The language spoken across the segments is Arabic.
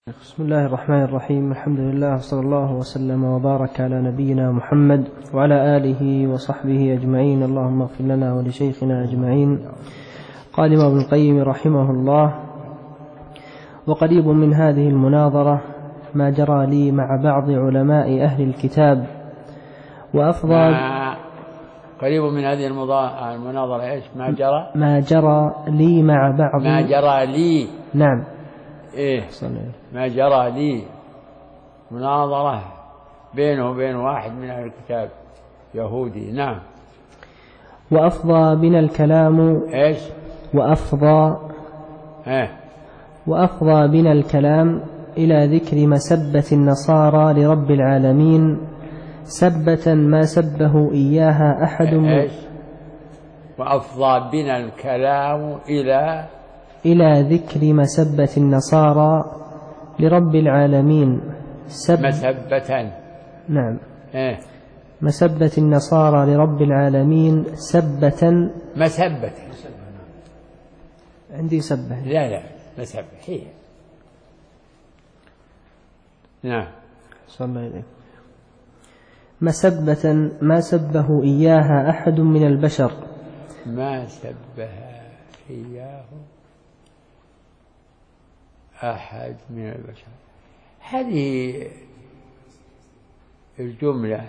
بسم الله الرحمن الرحيم. الحمد لله صلى الله وسلم وبارك على نبينا محمد وعلى آله وصحبه أجمعين. اللهم اغفر لنا ولشيخنا أجمعين. قال ابن القيم رحمه الله: وقريب من هذه المناظرة ما جرى لي مع بعض علماء أهل الكتاب وأفضل. قريب من هذه المناظرة إيش؟ ما جرى لي مع بعض. ما جرى لي. نعم. إيه؟ ما جرى لي مناظرة بينه وبين واحد من أهل الكتاب يهودي. نعم. وأفضى بنا الكلام. إيش؟ وأفضى بنا الكلام إلى ذكر مسبة النصارى لرب العالمين سبة ما سبه إياها أحد. إيش؟ وأفضى بنا الكلام إلى ذكر مسبة النصارى لرب العالمين مسبة. نعم. مسبة النصارى لرب العالمين سبة. مسبة. عندي سبة. لا مسبة هي. نعم. صلى الله عليه. مسبة ما سبه إياها أحد من البشر. ما سبها إياه أحد من البشر. هذه الجملة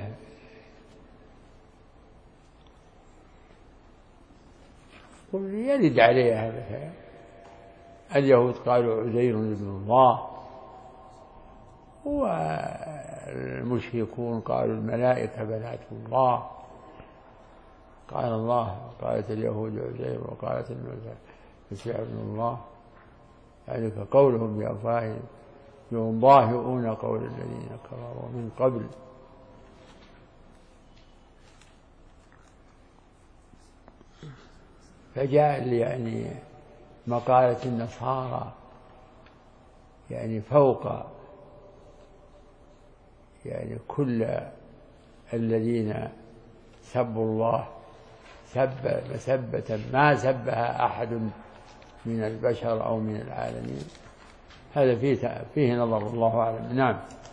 يرد عليها مثلا اليهود قالوا عزير ابن الله، والمشركون قالوا الملائكة بنات الله. قال الله: قالت اليهود عزير وقالت المسيح ابن الله، ذلك قولهم بأفواههم يضاهئون قول الذين كفروا من قبل. فجاء يعني مقالة النصارى يعني فوق يعني كل الذين سبوا الله مسبة ما سبها أحد من البشر أو من العالمين. هذا فيه نظر، الله أعلم. نعم.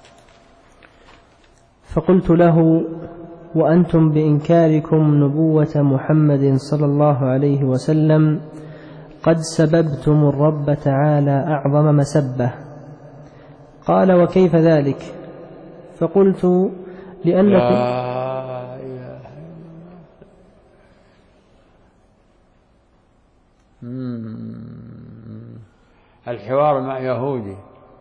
فقلت له: وأنتم بإنكاركم نبوة محمد صلى الله عليه وسلم قد سببتم الرب تعالى أعظم مسبة. قال: وكيف ذلك؟ فقلت: لأنكم الحوار مع يهودي،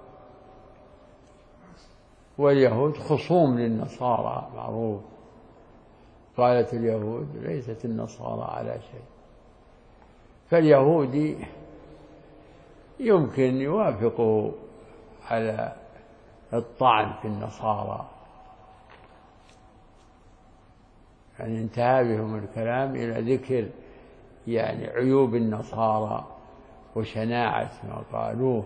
واليهود خصوم للنصارى معروف. قالت اليهود: ليست النصارى على شيء. فاليهودي يمكن يوافقوا على الطعن في النصارى، يعني انتهى بهم الكلام إلى ذكر يعني عيوب النصارى وشناعة ما قالوه.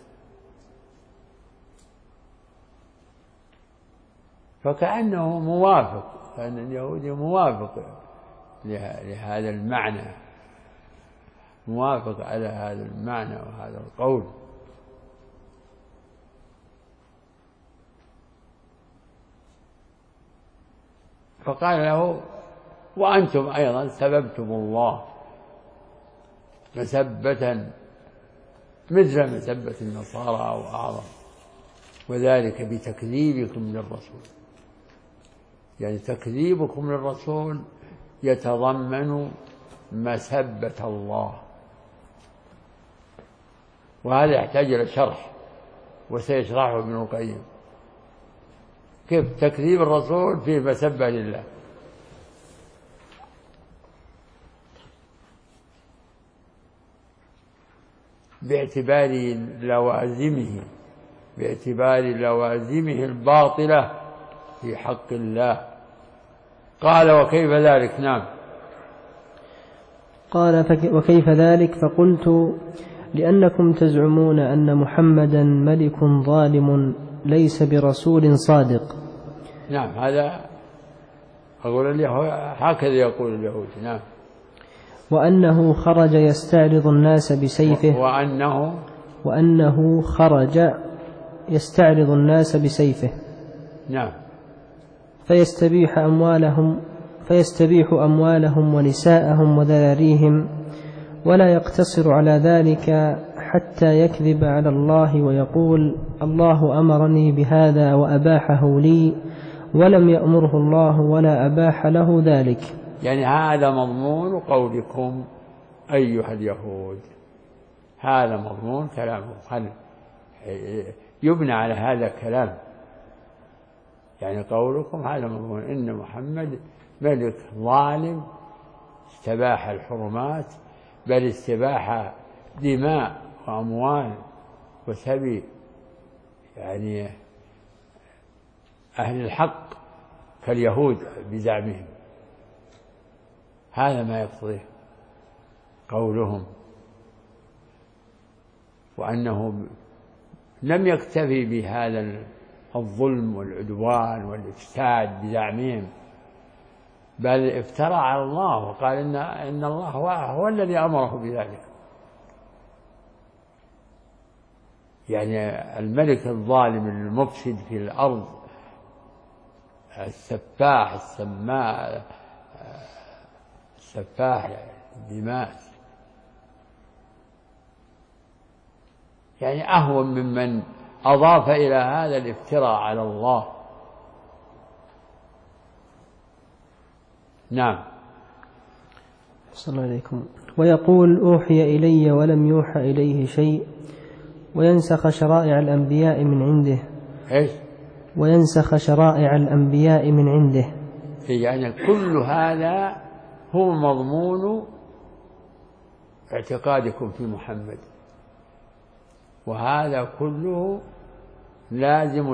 فكأنه موافق، كأن اليهودي موافق لهذا المعنى، موافق على هذا المعنى وهذا القول. فقال له: وأنتم أيضا سببتم الله مسبة مثل مسبة النصارى أو أعظم، وذلك بتكذيبكم للرسول. يعني تكذيبكم للرسول يتضمن مسبة الله، وهذا يحتاج إلى شرح وسيشرحه ابن القيم. كيف تكذيب الرسول فيه مسبة لله؟ باعتبار لوازمه الباطلة في حق الله. قال: وكيف ذلك؟ نعم. قال: وكيف ذلك؟ فقلت: لأنكم تزعمون أن محمدا ملك ظالم ليس برسول صادق. نعم، هذا أقول هكذا يقول اليهود. نعم. وأنه خرج يستعرض الناس بسيفه. وأنه خرج يستعرض الناس بسيفه. نعم. فيستبيح أموالهم ونساءهم وذراريهم، ولا يقتصر على ذلك حتى يكذب على الله ويقول الله أمرني بهذا وأباحه لي، ولم يأمره الله ولا أباح له ذلك. يعني هذا مضمون قولكم أيها اليهود، هذا مضمون كلامهم، هل يبنى على هذا الكلام؟ يعني قولكم هذا مضمون إن محمد ملك ظالم استباح الحرمات، بل استباح دماء وأموال وسبي يعني أهل الحق كاليهود بزعمهم. هذا ما يقتضيه قولهم، وأنه لم يكتفي بهذا الظلم والعدوان والإفساد بزعمهم، بل افترى على الله وقال إن الله هو الذي أمره بذلك. يعني الملك الظالم المفسد في الأرض السفاح السماء السفاح الدماء، يعني أهون ممن أضاف إلى هذا الافتراء على الله. نعم. صلى الله عليكم. ويقول أوحي إلي ولم يوحى إليه شيء، وينسخ شرائع الأنبياء من عنده. إيش؟ وينسخ شرائع الأنبياء من عنده. يعني كل هذا هو مضمون اعتقادكم في محمد، وهذا كله لازم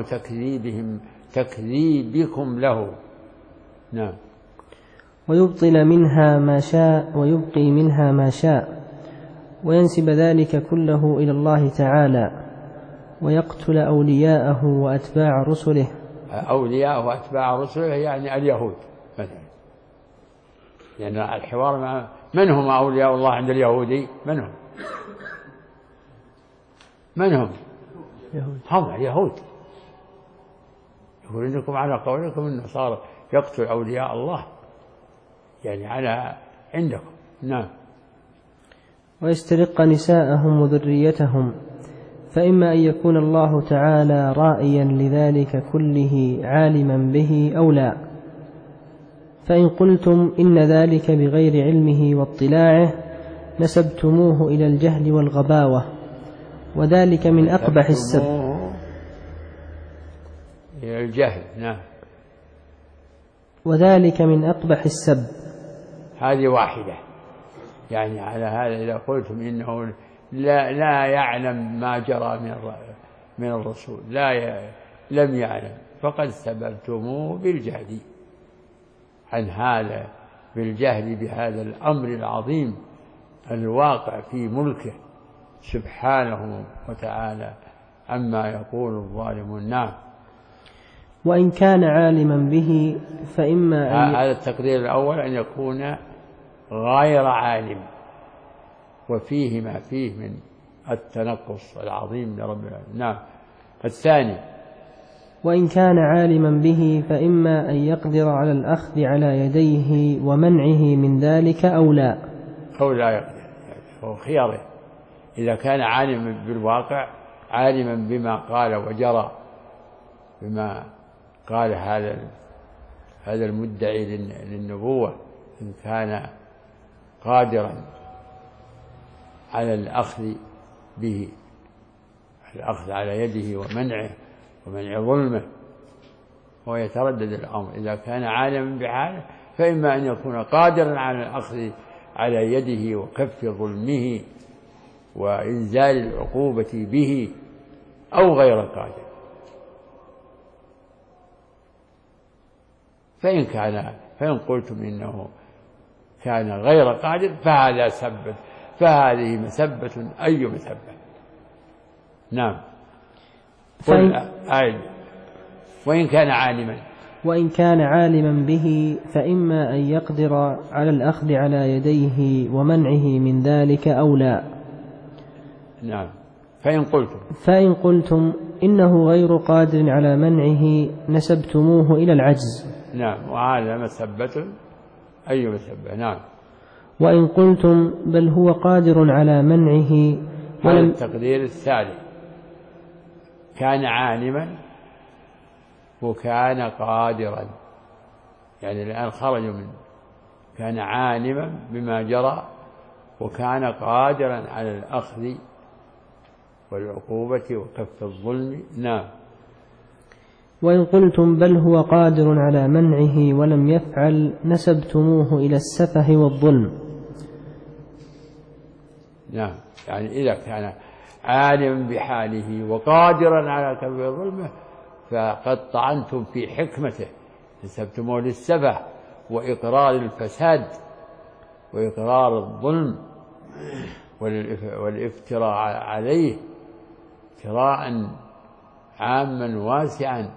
تكذيبكم له. نعم. ويبطل منها ما شاء ويبقي منها ما شاء، وينسب ذلك كله إلى الله تعالى، ويقتل أولياءه وأتباع رسله. أولياءه وأتباع رسله يعني اليهود مثلا، لأن يعني الحوار مع من هم أولياء الله عند اليهودي؟ من هم؟ هم اليهود. يقول إنكم على قولكم إنه صار يقتل أولياء الله، يعني على عندكم. نعم. ويسترق نساءهم وذريتهم، فإما أن يكون الله تعالى رائيا لذلك كله عالما به أو لا. فإن قلتم إن ذلك بغير علمه واطلاعه نسبتموه إلى الجهل والغباوة، وذلك من أقبح السب. إلى الجهل. نعم. وذلك من أقبح السب. هذه واحدة. يعني على هذا إذا قلتم إنه لا يعلم ما جرى من الرسول، لم يعلم، فقد سببتموه بالجهل عن هذا، بالجهل بهذا الأمر العظيم الواقع في ملكه سبحانه وتعالى عما يقول الظالمون. نعم. وإن كان عالما به فإما هذا التقدير الأول أن يكون غير عالم، وفيه ما فيه من التنقص العظيم لرب العالمين. نعم. الثاني: وإن كان عالما به فإما أن يقدر على الأخذ على يديه ومنعه من ذلك أو لا. أو لا يقدر، هو خياره. إذا كان عالما بالواقع، عالما بما قال وجرى، بما قال هذا المدعي للنبوة، إن كان قادرا على الأخذ به، الأخذ على يده ومنع ظلمه، ويتردد الأمر. إذا كان عالما بحاله فإما أن يكون قادرا على الأخذ على يده وكف ظلمه وإنزال العقوبة به، أو غير قادر. فإن قلتم إنه كان غير قادر فهذه مسبة أي مسبة. نعم. وإن كان عالما به فإما أن يقدر على الأخذ على يديه ومنعه من ذلك أو لا. نعم. فإن قلتم إنه غير قادر على منعه نسبتموه إلى العجز. نعم، وهذا مسبة، أي مسبة. نعم. وإن قلتم بل هو قادر على منعه هذا التقدير الثالث، كان عالما وكان قادرا، يعني الآن خرجوا منه، كان عالما بما جرى وكان قادرا على الأخذ والعقوبة وكف الظلم. نعم. وإن قلتم بل هو قادر على منعه ولم يفعل نسبتموه إلى السفه والظلم. نعم، يعني إذا كان عالما بحاله وقادرا على كف ظلمه فقد طعنتم في حكمته، نسبتموه للسفه وإقرار الفساد وإقرار الظلم والافتراء عليه افتراء عاما واسعا،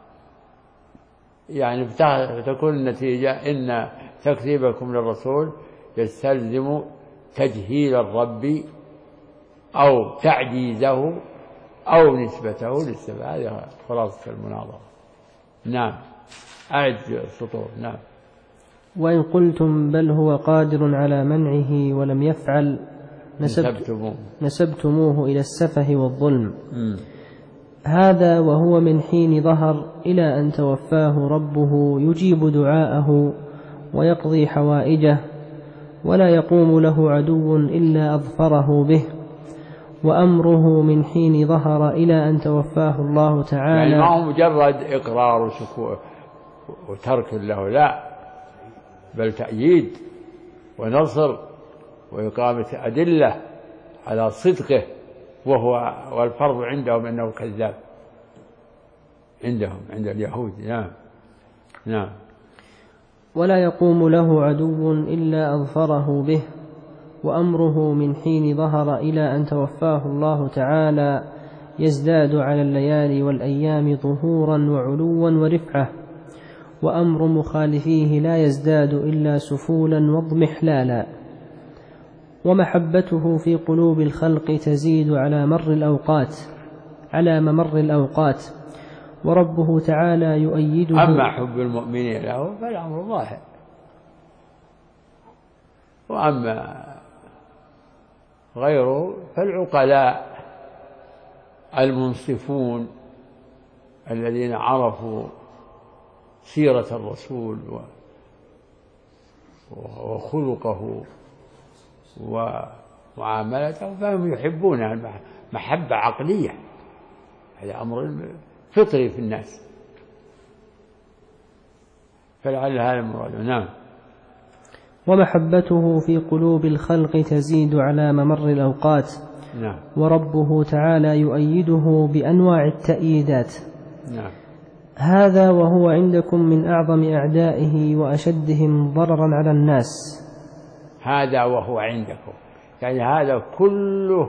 يعني فتكون النتيجة إن تكذيبكم للرسول يستلزم تجهيل الرب أو تعجيزه أو نسبته للسفه. هذه خلاصة المناظرة. نعم، أعد السطور. نعم. وإن قلتم بل هو قادر على منعه ولم يفعل نسبتموه إلى السفه والظلم. هذا وهو من حين ظهر إلى أن توفاه ربه يجيب دعاءه ويقضي حوائجه، ولا يقوم له عدو إلا أظفره به، وأمره من حين ظهر إلى أن توفاه الله تعالى. يعني ما هو مجرد إقرار وترك له، لا، بل تأييد ونصر وإقامة أدلة على صدقه، والفرض عندهم أنه كذاب، عند اليهود. نعم. نعم. ولا يقوم له عدو إلا أظفره به، وأمره من حين ظهر إلى أن توفاه الله تعالى يزداد على الليالي والأيام ظهورا وعلوا ورفعة، وأمر مخالفيه لا يزداد إلا سفولا واضمحلالا. ومحبته في قلوب الخلق تزيد على ممر الأوقات، وربه تعالى يؤيده. أما حب المؤمنين له فالأمر ظاهر، وأما غيره فالعقلاء المنصفون الذين عرفوا سيرة الرسول وخلقه ومعاملته فهم يحبون محبة عقلية، هذا أمر فطري في الناس، فلعل هذا المراد. نعم. ومحبته في قلوب الخلق تزيد على ممر الأوقات. نعم. وربه تعالى يؤيده بأنواع التأييدات. نعم. هذا وهو عندكم من أعظم أعدائه وأشدهم ضررا على الناس. هذا وهو عندكم، يعني هذا كله،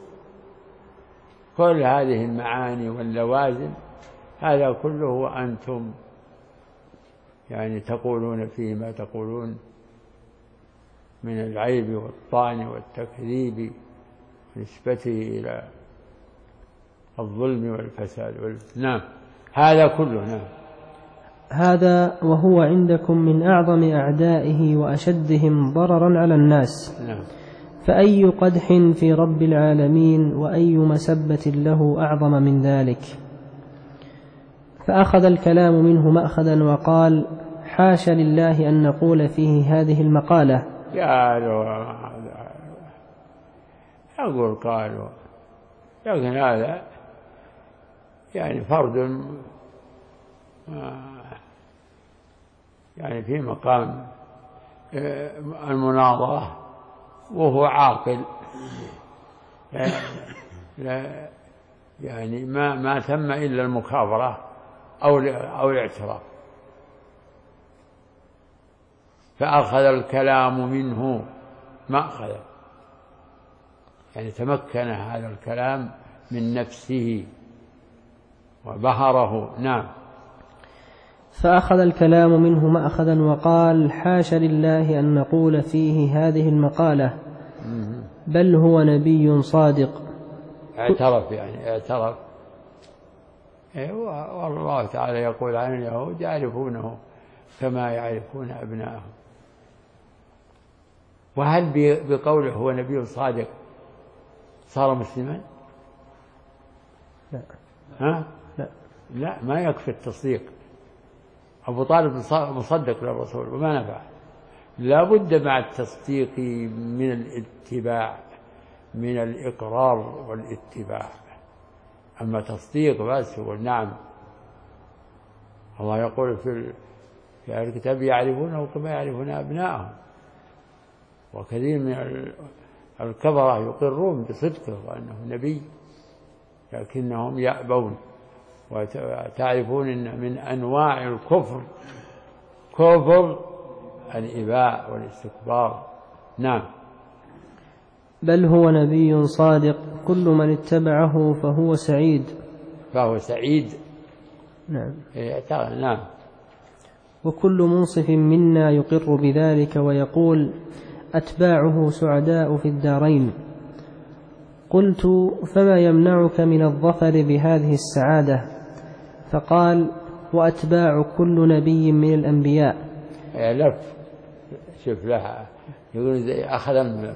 كل هذه المعاني واللوازم، هذا كله وأنتم يعني تقولون فيه ما تقولون من العيب والطعن والتكذيب نسبته إلى الظلم والفساد نعم، هذا كله. نعم. هذا وهو عندكم من أعظم أعدائه وأشدهم ضررا على الناس. نعم. فأي قدح في رب العالمين وأي مسبة له أعظم من ذلك. فأخذ الكلام منه مأخذا وقال: حاشا لله أن نقول فيه هذه المقالة. أقول قالوا، لكن هذا يعني فرد يعني في مقام المناظرة وهو عاقل، لا يعني ما ثم إلا المكابرة أو الاعتراف. فأخذ الكلام منه مأخذا، يعني تمكن هذا الكلام من نفسه وبهره. نعم. فأخذ الكلام منه مأخذا وقال: حاشا لله أن نقول فيه هذه المقالة، بل هو نبي صادق. اعترف، يعني اعترف والله تعالى يقول عن اليهود يعرفونه كما يعرفون أبناءهم. وهل بقوله هو نبي صادق صار مسلما؟ لا. ها؟ لا ما يكفي التصديق. أبو طالب مصدق للرسول وما نفع، لا بد مع التصديق من الاتباع، من الإقرار والاتباع. أما تصديق بس هو نعم، الله يقول في الكتاب يعرفونه كما يعرفون أبناءهم. وكثير من الكفرة يقرون بصدقه وأنه نبي لكنهم يأبون. وتعرفون أن من أنواع الكفر كفر الإباء والاستكبار. نعم. بل هو نبي صادق كل من اتبعه فهو سعيد. فهو سعيد. نعم. نعم. وكل منصف منا يقر بذلك ويقول أتباعه سعداء في الدارين. قلت فما يمنعك من الظفر بهذه السعادة؟ فقال وأتباع كل نبي من الأنبياء. لف شوف لها يقول أخذ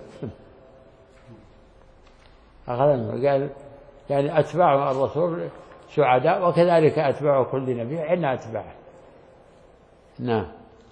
قال يعني أتباع الرسول سعداء وكذلك أتباع كل نبي عندنا أتباع. نعم.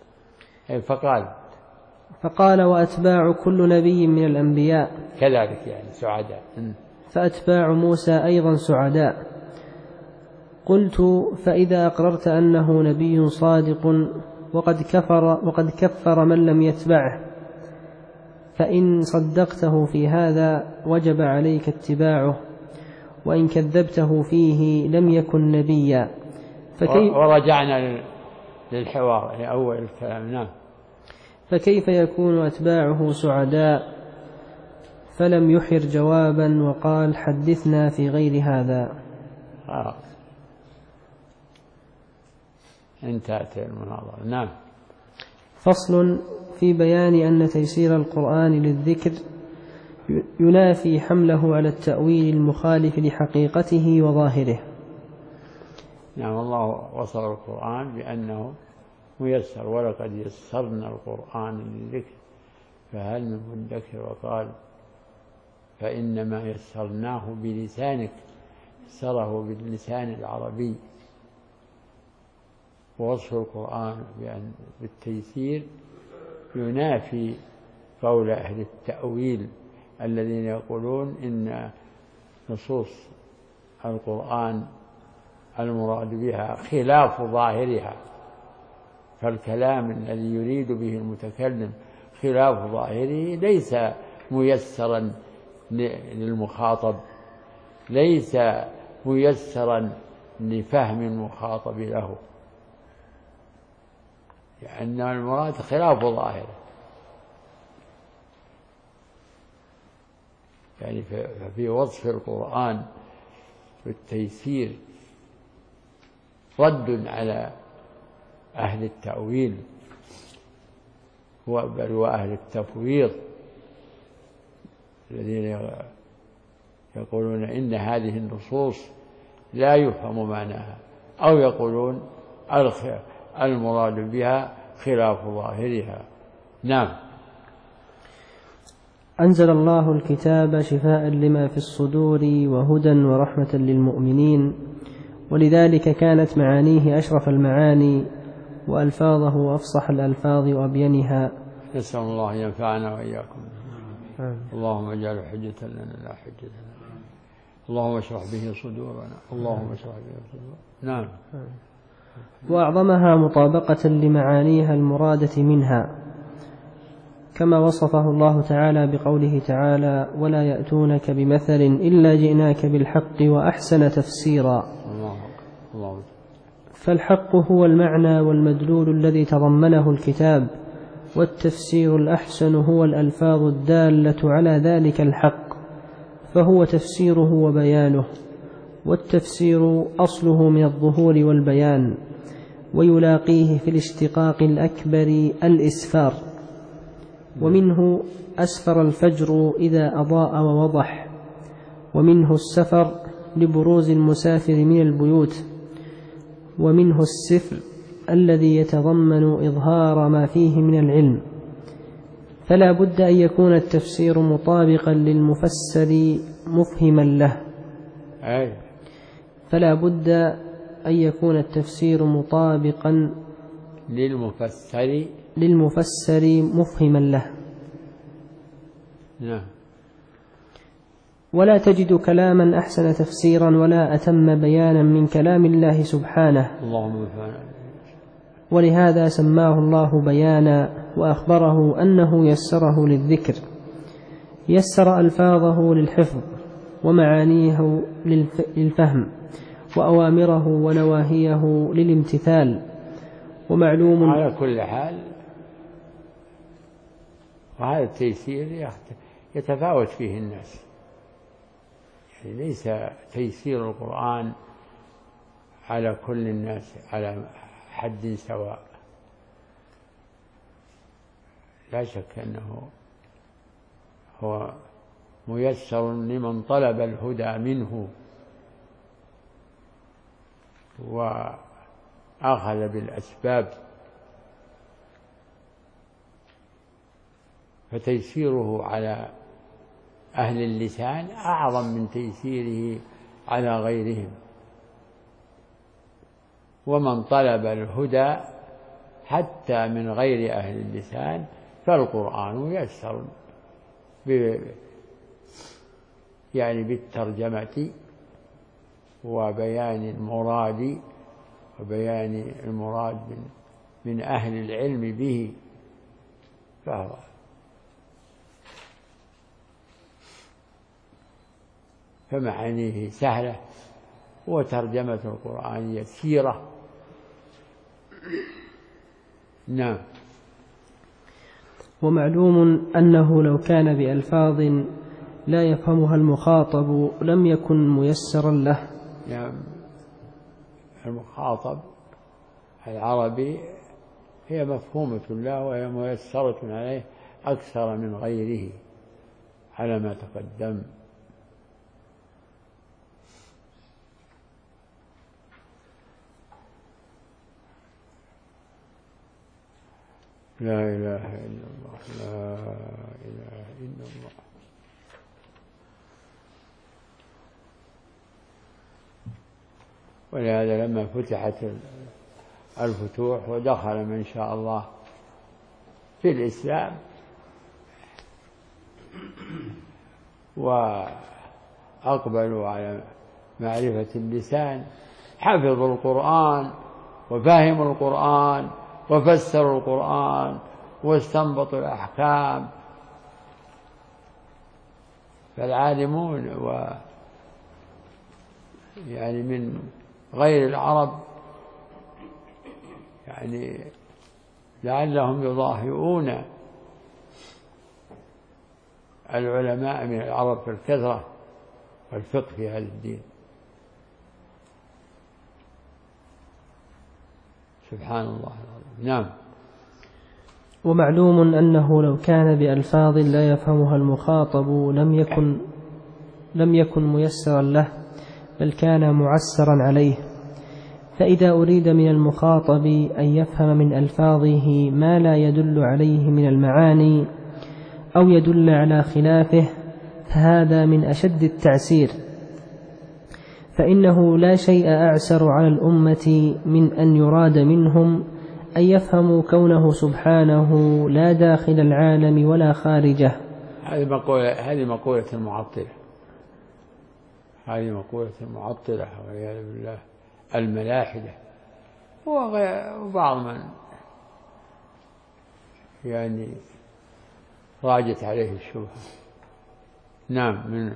فقال وأتباع كل نبي من الأنبياء كذلك يعني سعداء. فأتباع موسى أيضا سعداء. قلت فإذا أقررت أنه نبي صادق وقد كفر من لم يتبعه، فإن صدقته في هذا وجب عليك اتباعه، وإن كذبته فيه لم يكن نبيا. ورجعنا للحوار لأول الكلام. نعم. فكيف يكون أتباعه سعداء؟ فلم يحر جوابا وقال حدثنا في غير هذا. انتهت المناظرة. نعم. فصل في بيان أن تيسير القرآن للذكر ينافي حمله على التأويل المخالف لحقيقته وظاهره. نعم. الله وصف القرآن بأنه ميسر ولقد يسرنا القرآن للذكر فهل من مدكر. وقال فإنما يسرناه بلسانك، يسره باللسان العربي. ووصف القرآن بالتيسير ينافي قول أهل التأويل الذين يقولون إن نصوص القرآن المراد بها خلاف ظاهرها، فالكلام الذي يريد به المتكلم خلاف ظاهره ليس ميسرا للمخاطب، ليس ميسرا لفهم المخاطب له، لأن المراد خلاف ظاهره. يعني في وصف القرآن بالتيسير رد على أهل التأويل بل وأهل التفويض الذين يقولون إن هذه النصوص لا يفهم معناها، أو يقولون المراد بها خلاف ظاهرها. نعم. أنزل الله الكتاب شفاء لما في الصدور وهدى ورحمة للمؤمنين، ولذلك كانت معانيه أشرف المعاني وألفاظه أفصح الألفاظ وأبينها. نسأل الله أن ينفعنا وإياكم. اللهم اجعله حجة لنا لا حجة لنا. اللهم اشرح به صدورنا. اللهم اشرح به صدورنا. نعم. وأعظمها مطابقة لمعانيها المرادة منها، كما وصفه الله تعالى بقوله تعالى ولا يأتونك بمثل إلا جئناك بالحق وأحسن تفسيرا. الله. فالحق هو المعنى والمدلول الذي تضمنه الكتاب، والتفسير الأحسن هو الألفاظ الدالة على ذلك الحق، فهو تفسيره وبيانه. والتفسير أصله من الظهور والبيان، ويلاقيه في الاشتقاق الأكبر الإسفار، ومنه أسفر الفجر إذا أضاء ووضح، ومنه السفر لبروز المسافر من البيوت، ومنه السفر الذي يتضمن إظهار ما فيه من العلم، فلا بد أن يكون التفسير مطابقا للمفسر مفهما له. فلا بد أن يكون التفسير مطابقا للمفسر مفهما له. نعم. ولا تجد كلاما أحسن تفسيرا ولا أتم بيانا من كلام الله سبحانه، ولهذا سماه الله بيانا وأخبره أنه يسره للذكر، يسر ألفاظه للحفظ ومعانيه للفهم وأوامره ونواهيه للامتثال. ومعلوم على كل حال وهذا التيسير يتفاوت فيه الناس، يعني ليس تيسير القرآن على كل الناس على حد سواء، لا شك أنه هو ميسر لمن طلب الهدى منه وأخذ بالأسباب، فتيسيره على أهل اللسان أعظم من تيسيره على غيرهم. ومن طلب الهدى حتى من غير أهل اللسان فالقرآن ميسر يعني بالترجمة وبيان المراد وبيان المراد من أهل العلم به، فهو فمعانيه سهلة وترجمة القرآن يسيرة. نعم. ومعلوم أنه لو كان بألفاظ لا يفهمها المخاطب لم يكن ميسرا له. يعني المخاطب العربي هي مفهومة له وهي ميسرة عليه أكثر من غيره على ما تقدم. لا إله إلا الله، لا إله إلا الله. ولهذا لما فتحت الفتوح ودخل من شاء الله في الإسلام وأقبلوا على معرفة اللسان حفظوا القرآن وفهموا القرآن وفسروا القرآن واستنبطوا الأحكام. فالعالمون يعني من غير العرب يعني لعلهم يضاهئون العلماء من العرب في الكثرة والفقه في هذا الدين. سبحان الله العظيم. نعم. ومعلوم أنه لو كان بألفاظ لا يفهمها المخاطب لم يكن ميسرا له، بل كان معسرا عليه. فإذا أريد من المخاطب أن يفهم من ألفاظه ما لا يدل عليه من المعاني أو يدل على خلافه فهذا من أشد التعسير، فإنه لا شيء أعسر على الأمة من أن يراد منهم أن يفهموا كونه سبحانه لا داخل العالم ولا خارجه. هذه مقولة المعطلة والعياذ بالله الملاحدة وبعض من يعني راجت عليه الشبهة. نعم. منه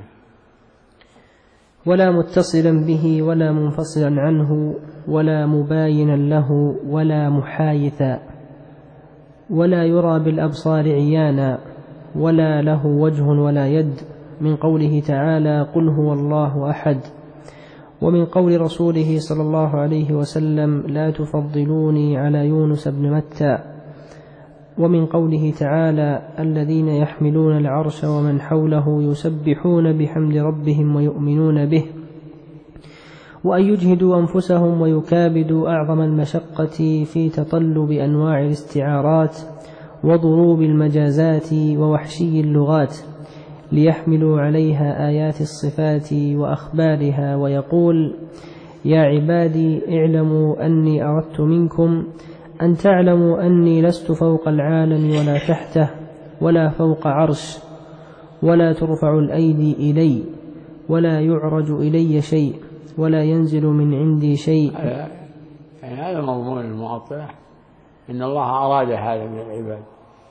ولا متصلا به ولا منفصلا عنه ولا مباينا له ولا محايثا، ولا يرى بالأبصار عيانا، ولا له وجه ولا يد، من قوله تعالى قل هو الله أحد، ومن قول رسوله صلى الله عليه وسلم لا تفضلوني على يونس بن متى، ومن قوله تعالى الذين يحملون العرش ومن حوله يسبحون بحمد ربهم ويؤمنون به، وأن يجهدوا أنفسهم ويكابدوا أعظم المشقة في تطلب أنواع الاستعارات وضروب المجازات ووحشي اللغات ليحملوا عليها آيات الصفات وأخبارها، ويقول: يا عبادي اعلموا أني أردت منكم أن تعلموا أني لست فوق العالم ولا تحته ولا فوق عرش، ولا ترفع الأيدي إلي ولا يعرج إلي شيء ولا ينزل من عندي شيء. يعني هذا مضمون المعطلة، إن الله أراد هذا من العباد.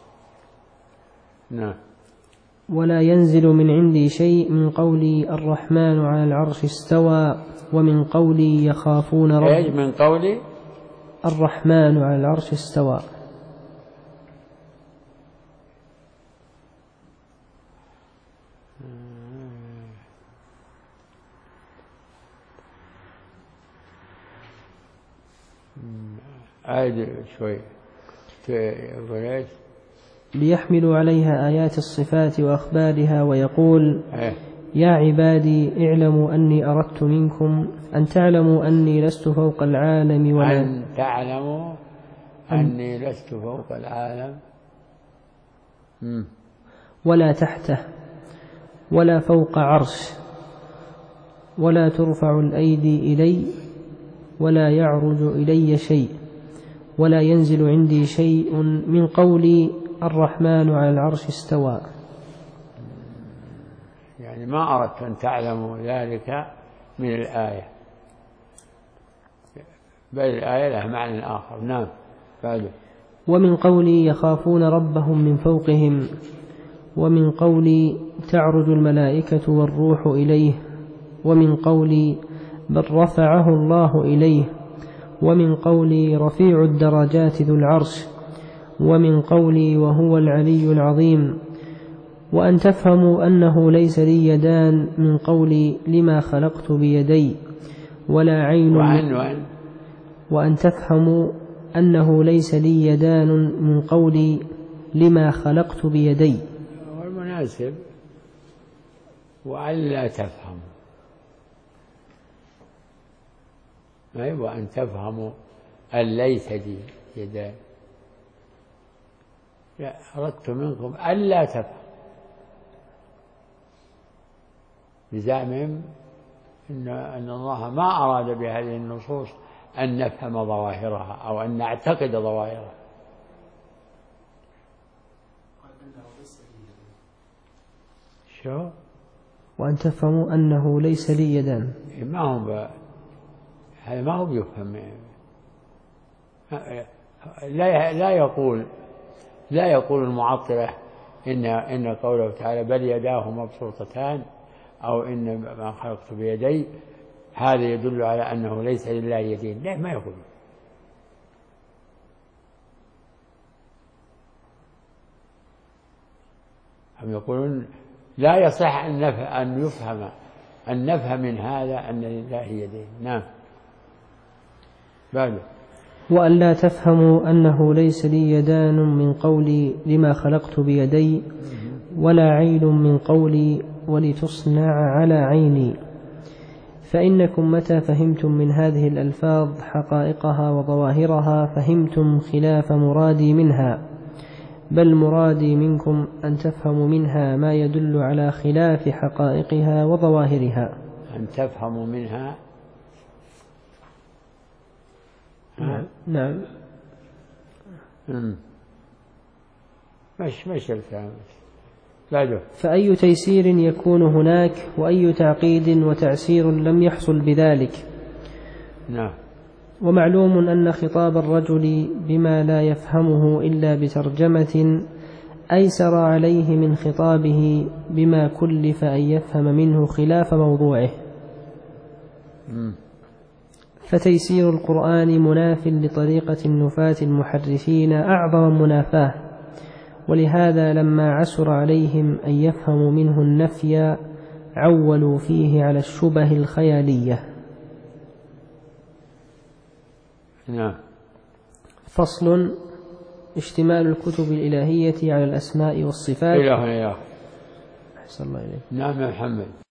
نعم. ولا ينزل من عندي شيء، من قولي الرحمن على العرش استوى، ومن قولي يخافون ربهم. من قولي الرحمن على العرش استوى. عاد شوي يقول ايش؟ ليحملوا عليها آيات الصفات وأخبارها، ويقول: يا عبادي اعلموا أني أردت منكم أن تعلموا أني لست فوق العالم ولا أن تعلموا أني لست فوق العالم ولا تحته ولا فوق عرش، ولا ترفع الأيدي إلي ولا يعرج إلي شيء ولا ينزل عندي شيء، من قولي الرحمن على العرش استوى. يعني ما أردت أن تعلموا ذلك من الآية، بل الآية لها معنى آخر. نعم. بعده: ومن قولي يخافون ربهم من فوقهم، ومن قولي تعرج الملائكة والروح إليه، ومن قولي بل رفعه الله إليه، ومن قولي رفيع الدرجات ذو العرش، ومن قولي وهو العلي العظيم. وأن تفهموا أنه ليس لي يدان، من قولي لما خلقت بيدي، ولا عين. وأن تفهموا أنه ليس لي يدان، من قولي لما خلقت بيدي. والمناسب وألا تفهموا، وأن تفهموا أن ليس لي يدان، أردت منكم ألا تفهموا، بزعمهم أن الله ما أراد بهذه النصوص أن نفهم ظواهرها أو أن نعتقد ظواهرها. شو؟ وأن تفهموا أنه ليس لي يدان. هذا ما هو بيفهم. لا يقول المعطلة إن قوله تعالى بل يداه مبسوطتان أو إن ما خلقت بيدي هذا يدل على أنه ليس لله يدين. لا، ما يقول. هم يقولون لا يصح أن يفهم أن نفهم من هذا أن لله يدين. نعم. بعده: وأن لا تفهموا أنه ليس لي يدان، من قولي لما خلقت بيدي، ولا عين، من قولي ولتصنع على عيني. فإنكم متى فهمتم من هذه الألفاظ حقائقها وظواهرها فهمتم خلاف مرادي منها، بل مرادي منكم أن تفهموا منها ما يدل على خلاف حقائقها وظواهرها. أن تفهموا منها. نعم. مش الكلام. بعده: فأي تيسير يكون هناك، وأي تعقيد وتعسير لم يحصل بذلك. نعم. ومعلوم أن خطاب الرجل بما لا يفهمه إلا بترجمة أيسر عليه من خطابه بما كلف أن يفهم منه خلاف موضوعه. فتيسير القرآن مناف لطريقة النفاة المحرفين أعظم منافاة، ولهذا لما عسر عليهم أن يفهموا منه النفي عولوا فيه على الشبه الخيالية. نعم. فصل: اشتمال الكتب الإلهية على الأسماء والصفات. إلى هنا. أحسن الله إليك. نعم يا محمد.